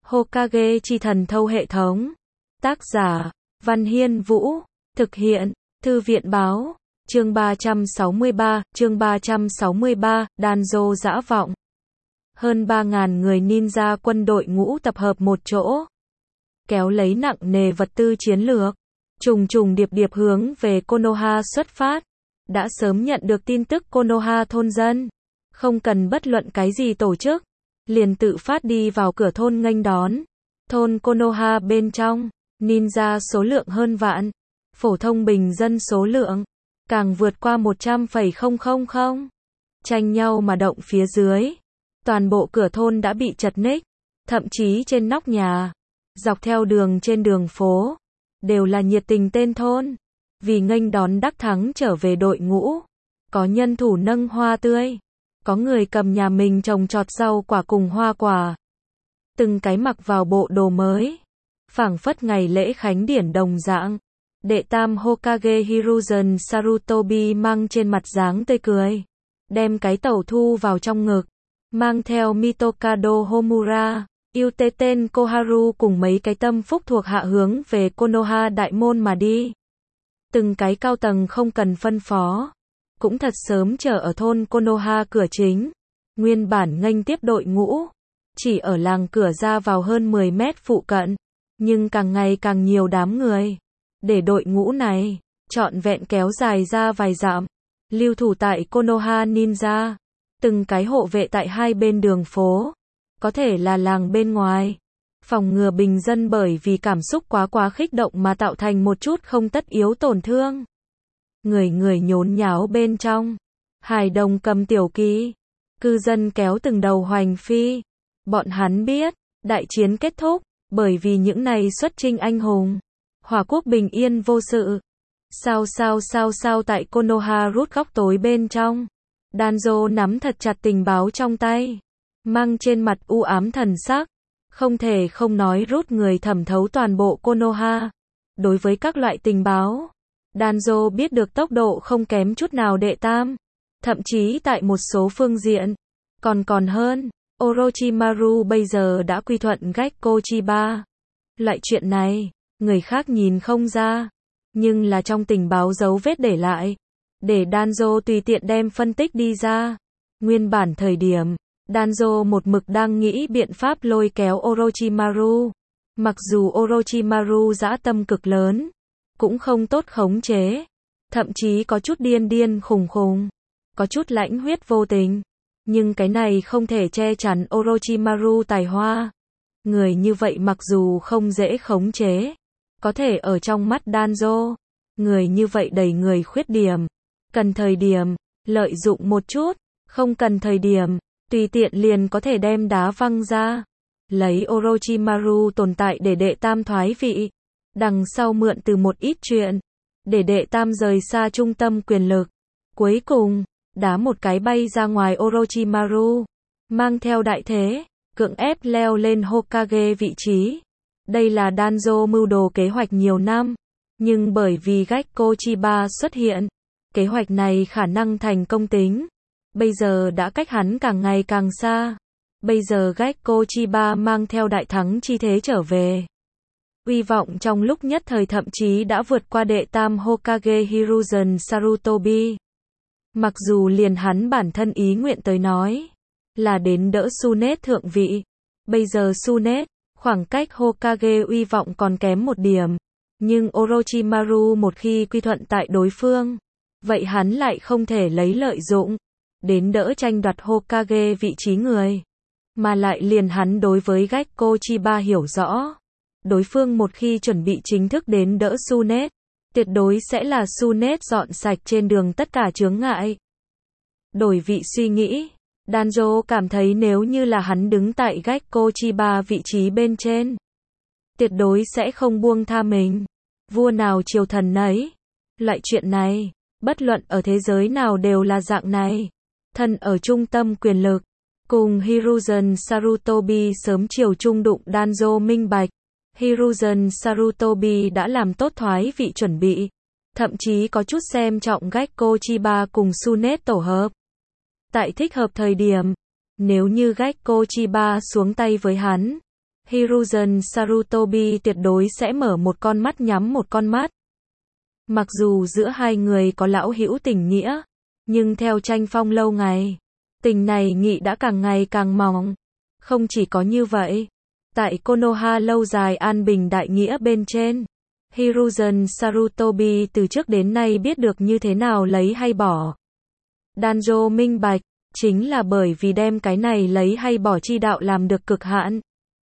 Hokage chi thần thâu hệ thống. Tác giả, Văn Hiên Vũ. Thực hiện, Thư viện Báo. Chương 363, Danzo dã vọng. Hơn 3.000 người ninja quân đội ngũ tập hợp một chỗ. Kéo lấy nặng nề vật tư chiến lược. Trùng trùng điệp điệp hướng về Konoha xuất phát. Đã sớm nhận được tin tức Konoha thôn dân. Không cần bất luận cái gì tổ chức. Liền tự phát đi vào cửa thôn nghênh đón. Thôn Konoha bên trong, ninja số lượng hơn vạn. Phổ thông bình dân số lượng càng vượt qua 100,000. Tranh nhau mà động phía dưới. Toàn bộ cửa thôn đã bị chật ních. Thậm chí trên nóc nhà, dọc theo đường trên đường phố, đều là nhiệt tình tên thôn. Vì nghênh đón đắc thắng trở về đội ngũ. Có nhân thủ nâng hoa tươi. Có người cầm nhà mình trồng trọt rau quả cùng hoa quả. Từng cái mặc vào bộ đồ mới. Phảng phất ngày lễ khánh điển đồng dạng. Đệ tam Hokage Hiruzen Sarutobi mang trên mặt dáng tươi cười. Đem cái tẩu thu vào trong ngực. Mang theo Mitokado Homura, Uten Koharu cùng mấy cái tâm phúc thuộc hạ hướng về Konoha đại môn mà đi. Từng cái cao tầng không cần phân phó. Cũng thật sớm chờ ở thôn Konoha cửa chính. Nguyên bản nghênh tiếp đội ngũ. Chỉ ở làng cửa ra vào hơn 10 mét phụ cận. Nhưng càng ngày càng nhiều đám người. Để đội ngũ này, trọn vẹn kéo dài ra vài dặm. Lưu thủ tại Konoha Ninja. Từng cái hộ vệ tại hai bên đường phố. Có thể là làng bên ngoài. Phòng ngừa bình dân bởi vì cảm xúc quá kích động mà tạo thành một chút không tất yếu tổn thương. Người nhốn nháo bên trong. Hài đồng cầm tiểu kỳ. Cư dân kéo từng đầu hoành phi. Bọn hắn biết, đại chiến kết thúc, bởi vì những này xuất chinh anh hùng. Hòa quốc bình yên vô sự. Sao tại Konoha rút góc tối bên trong. Danzo nắm thật chặt tình báo trong tay. Mang trên mặt u ám thần sắc. Không thể không nói rút người thẩm thấu toàn bộ Konoha. Đối với các loại tình báo, Danzo biết được tốc độ không kém chút nào đệ tam. Thậm chí tại một số phương diện, còn hơn. Orochimaru bây giờ đã quy thuận Gekko Chiba. Loại chuyện này, người khác nhìn không ra. Nhưng là trong tình báo dấu vết để lại. Để Danzo tùy tiện đem phân tích đi ra. Nguyên bản thời điểm, Danzo một mực đang nghĩ biện pháp lôi kéo Orochimaru. Mặc dù Orochimaru dã tâm cực lớn, cũng không tốt khống chế. Thậm chí có chút điên khùng. Có chút lãnh huyết vô tình. Nhưng cái này không thể che chắn Orochimaru tài hoa. Người như vậy mặc dù không dễ khống chế. Có thể ở trong mắt Danzo. Người như vậy đầy người khuyết điểm. Cần thời điểm, lợi dụng một chút. Không cần thời điểm, tùy tiện liền có thể đem đá văng ra. Lấy Orochimaru tồn tại để đệ tam thoái vị. Đằng sau mượn từ một ít chuyện. Để đệ tam rời xa trung tâm quyền lực. Cuối cùng, đá một cái bay ra ngoài Orochimaru. Mang theo đại thế, cưỡng ép leo lên Hokage vị trí. Đây là Danzo mưu đồ kế hoạch nhiều năm. Nhưng bởi vì Gekko Chiba xuất hiện, kế hoạch này khả năng thành công tính. Bây giờ đã cách hắn càng ngày càng xa. Bây giờ Gekko Chiba mang theo đại thắng chi thế trở về. Uy vọng trong lúc nhất thời thậm chí đã vượt qua đệ tam Hokage Hiruzen Sarutobi. Mặc dù liền hắn bản thân ý nguyện tới nói, là đến đỡ Tsunade thượng vị. Bây giờ Tsunade, khoảng cách Hokage uy vọng còn kém một điểm. Nhưng Orochimaru một khi quy thuận tại đối phương, vậy hắn lại không thể lấy lợi dụng. Đến đỡ tranh đoạt Hokage vị trí người. Mà lại liền hắn đối với Gekko Chiba hiểu rõ. Đối phương một khi chuẩn bị chính thức đến đỡ Tsunade, tuyệt đối sẽ là Tsunade dọn sạch trên đường tất cả chướng ngại. Đổi vị suy nghĩ, Danzo cảm thấy nếu như là hắn đứng tại Gekko Chiba vị trí bên trên, tuyệt đối sẽ không buông tha mình. Vua nào triều thần nấy. Loại chuyện này, bất luận ở thế giới nào đều là dạng này. Thân ở trung tâm quyền lực, cùng Hiruzen Sarutobi sớm chiều chung đụng. Danzo minh bạch. Hiruzen Sarutobi đã làm tốt thoái vị chuẩn bị. Thậm chí có chút xem trọng Gekko Chiba cùng Tsunade tổ hợp. Tại thích hợp thời điểm, nếu như Gekko Chiba xuống tay với hắn, Hiruzen Sarutobi tuyệt đối sẽ mở một con mắt nhắm một con mắt. Mặc dù giữa hai người có lão hữu tình nghĩa, nhưng theo tranh phong lâu ngày, tình này nghị đã càng ngày càng mỏng. Không chỉ có như vậy, tại Konoha lâu dài an bình đại nghĩa bên trên, Hiruzen Sarutobi từ trước đến nay biết được như thế nào lấy hay bỏ. Danzo minh bạch, chính là bởi vì đem cái này lấy hay bỏ chi đạo làm được cực hạn,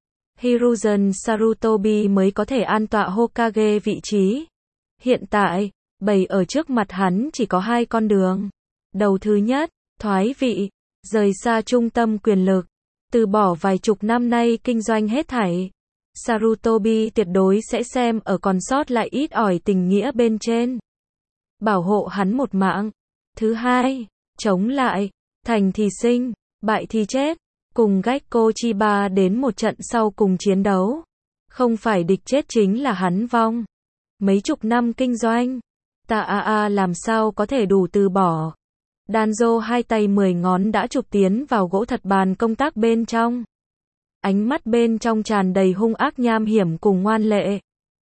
Hiruzen Sarutobi mới có thể an tọa Hokage vị trí. Hiện tại, bày ở trước mặt hắn chỉ có hai con đường. Đầu thứ nhất, thoái vị, rời xa trung tâm quyền lực, từ bỏ vài chục năm nay kinh doanh hết thảy. Sarutobi tuyệt đối sẽ xem ở còn sót lại ít ỏi tình nghĩa bên trên, bảo hộ hắn một mạng. Thứ hai, chống lại, thành thì sinh, bại thì chết, cùng Gekko Chiba đến một trận sau cùng chiến đấu. Không phải địch chết chính là hắn vong. Mấy chục năm kinh doanh, ta làm sao có thể đủ từ bỏ. Danzo hai tay 10 ngón đã chụp tiến vào gỗ thật bàn công tác bên trong. Ánh mắt bên trong tràn đầy hung ác nham hiểm cùng ngoan lệ.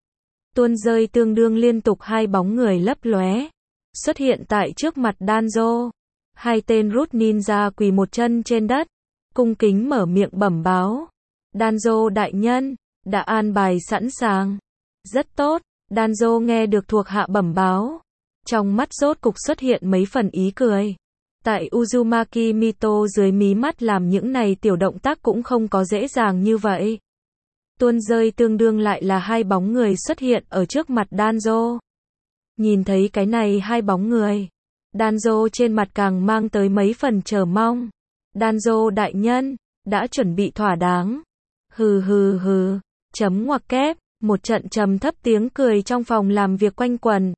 Tuôn rơi tương đương liên tục hai bóng người lấp lóe, xuất hiện tại trước mặt Danzo. Hai tên Root Ninja quỳ một chân trên đất, cung kính mở miệng bẩm báo. Danzo đại nhân, đã an bài sẵn sàng. Rất tốt, Danzo nghe được thuộc hạ bẩm báo. Trong mắt rốt cục xuất hiện mấy phần ý cười. Tại Uzumaki Mito dưới mí mắt làm những này tiểu động tác cũng không có dễ dàng như vậy. Tuôn rơi tương đương lại là hai bóng người xuất hiện ở trước mặt Danzo. Nhìn thấy cái này hai bóng người, Danzo trên mặt càng mang tới mấy phần chờ mong. Danzo đại nhân, đã chuẩn bị thỏa đáng. Hừ hừ hừ, chấm ngoặc kép, một trận trầm thấp tiếng cười trong phòng làm việc quanh quẩn.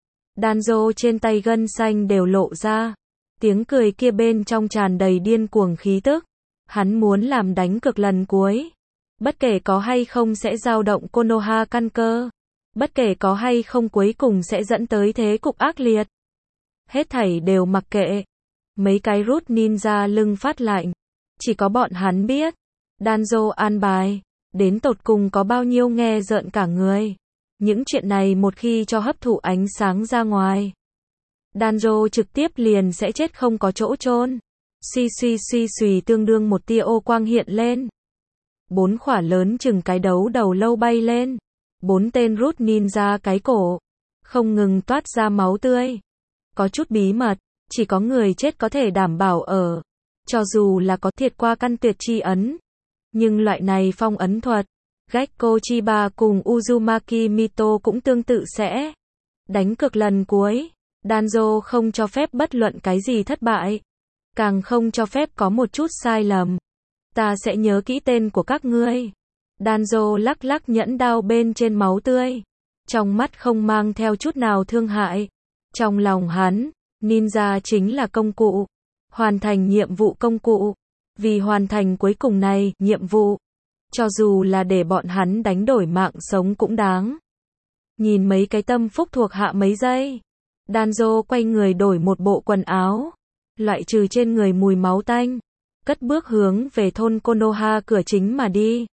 Danzo trên tay gân xanh đều lộ ra. Tiếng cười kia bên trong tràn đầy điên cuồng khí tức. Hắn muốn làm đánh cược lần cuối. Bất kể có hay không sẽ dao động Konoha căn cơ. Bất kể có hay không cuối cùng sẽ dẫn tới thế cục ác liệt. Hết thảy đều mặc kệ. Mấy cái Root Ninja lưng phát lạnh. Chỉ có bọn hắn biết. Danzo an bài, đến tột cùng có bao nhiêu nghe rợn cả người. Những chuyện này một khi cho hấp thụ ánh sáng ra ngoài, Danzo trực tiếp liền sẽ chết không có chỗ chôn. Suy suy tương đương một tia ô quang hiện lên. 4 khỏa lớn chừng cái đấu đầu lâu bay lên. 4 tên Root Ninja cái cổ không ngừng toát ra máu tươi. Có chút bí mật, chỉ có người chết có thể đảm bảo ở. Cho dù là có thiệt qua căn tuyệt chi ấn, nhưng loại này phong ấn thuật, Gekko Chiba cùng Uzumaki Mito cũng tương tự sẽ đánh cược lần cuối. Danzo không cho phép bất luận cái gì thất bại, càng không cho phép có một chút sai lầm. Ta sẽ nhớ kỹ tên của các ngươi. Danzo lắc lắc nhẫn đao bên trên máu tươi, trong mắt không mang theo chút nào thương hại. Trong lòng hắn, ninja chính là công cụ, hoàn thành nhiệm vụ công cụ. Vì hoàn thành cuối cùng này, nhiệm vụ, cho dù là để bọn hắn đánh đổi mạng sống cũng đáng. Nhìn mấy cái tâm phúc thuộc hạ mấy giây, Danzo quay người đổi một bộ quần áo, loại trừ trên người mùi máu tanh, cất bước hướng về thôn Konoha cửa chính mà đi.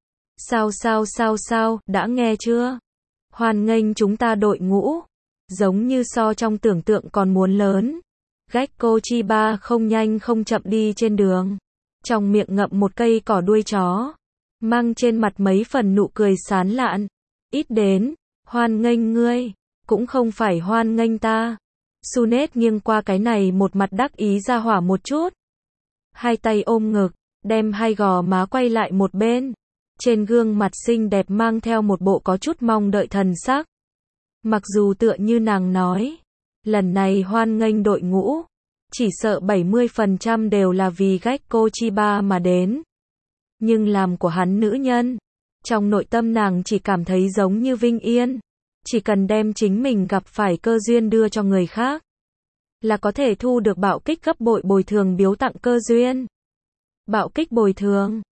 Sao, đã nghe chưa? Hoan nghênh chúng ta đội ngũ, giống như so trong tưởng tượng còn muốn lớn. Gekko Chiba không nhanh không chậm đi trên đường, trong miệng ngậm một cây cỏ đuôi chó, mang trên mặt mấy phần nụ cười sán lạn. Ít đến, hoan nghênh ngươi, cũng không phải hoan nghênh ta. Sunet nghiêng qua cái này một mặt đắc ý ra hỏa một chút. Hai tay ôm ngực, đem hai gò má quay lại một bên. Trên gương mặt xinh đẹp mang theo một bộ có chút mong đợi thần sắc. Mặc dù tựa như nàng nói, lần này hoan nghênh đội ngũ, chỉ sợ 70% đều là vì Gekko Chiba mà đến. Nhưng làm của hắn nữ nhân, trong nội tâm nàng chỉ cảm thấy giống như vinh yên. Chỉ cần đem chính mình gặp phải cơ duyên đưa cho người khác, là có thể thu được bạo kích gấp bội bồi thường biếu tặng cơ duyên. Bạo kích bồi thường,